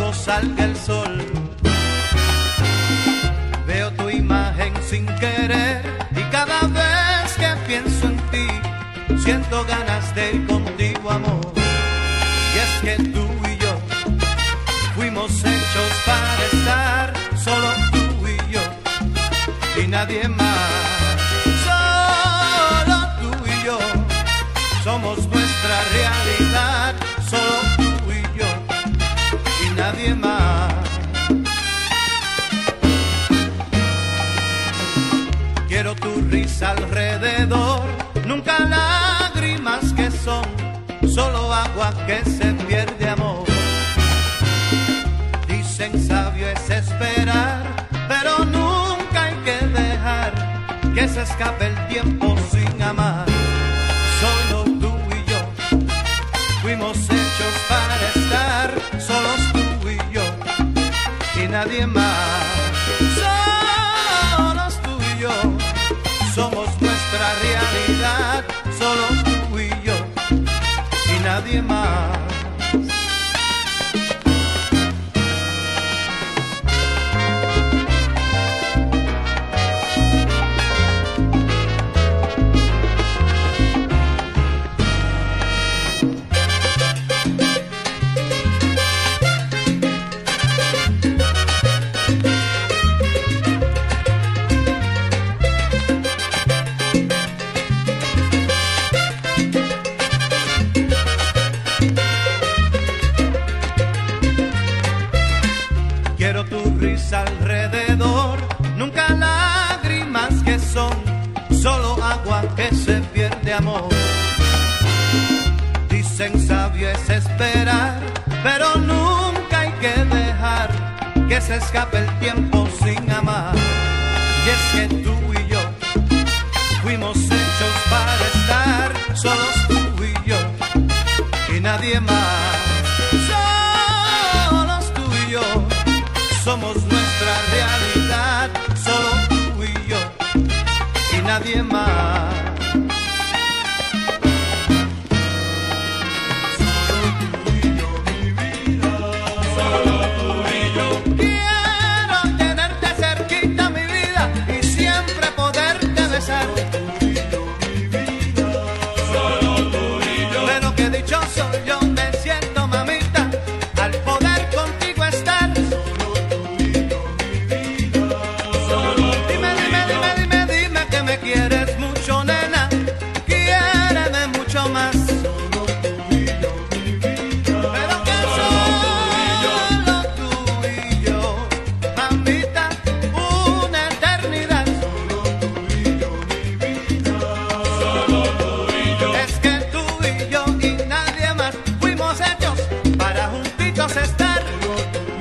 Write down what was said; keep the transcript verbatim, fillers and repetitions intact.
cuando salga el sol. Veo tu imagen sin querer y cada vez que pienso en ti siento ganas de ir contigo, amor. Y es que tú y yo fuimos hechos para estar, solo tú y yo y nadie más. Solo tú y yo somos nuestra realidad, solo tú y yo y nadie más. Quiero tu risa alrededor, nunca lágrimas que son, solo agua que se pierde, amor. Dicen sabio es esperar, pero nunca hay que dejar que se escape el tiempo sin amar. Solo tú y yo fuimos hechos para estar, solos tú y yo y nadie más. Solos tú y yo somos nuestra realidad, solo tú y yo y nadie más. Quiero tu risa alrededor, nunca lágrimas que son, solo agua que se pierde, amor. Dicen sabio es esperar, pero nunca hay que dejar que se escape el tiempo sin amar. Y es que tú y yo fuimos hechos para estar, solos tú y yo y nadie más. Solos tú y yo somos nuestra realidad, solo tú y yo y nadie más. Solo tú y yo, mi vida, solo tú y yo. Quiero tenerte cerquita, mi vida, y siempre poderte besar. Solo tú y yo, mi vida, solo tú y yo. Pero qué dichoso yo me siento, mamita, al poder contigo estar. Quieres mucho, nena, quiéreme mucho más. Solo tú y yo, mi vida. Pero que solo tú y yo, mamita, una eternidad. Solo tú y yo, mi vida. Solo tú y yo. Es que tú y yo y nadie más fuimos hechos para juntitos estar. Solo tú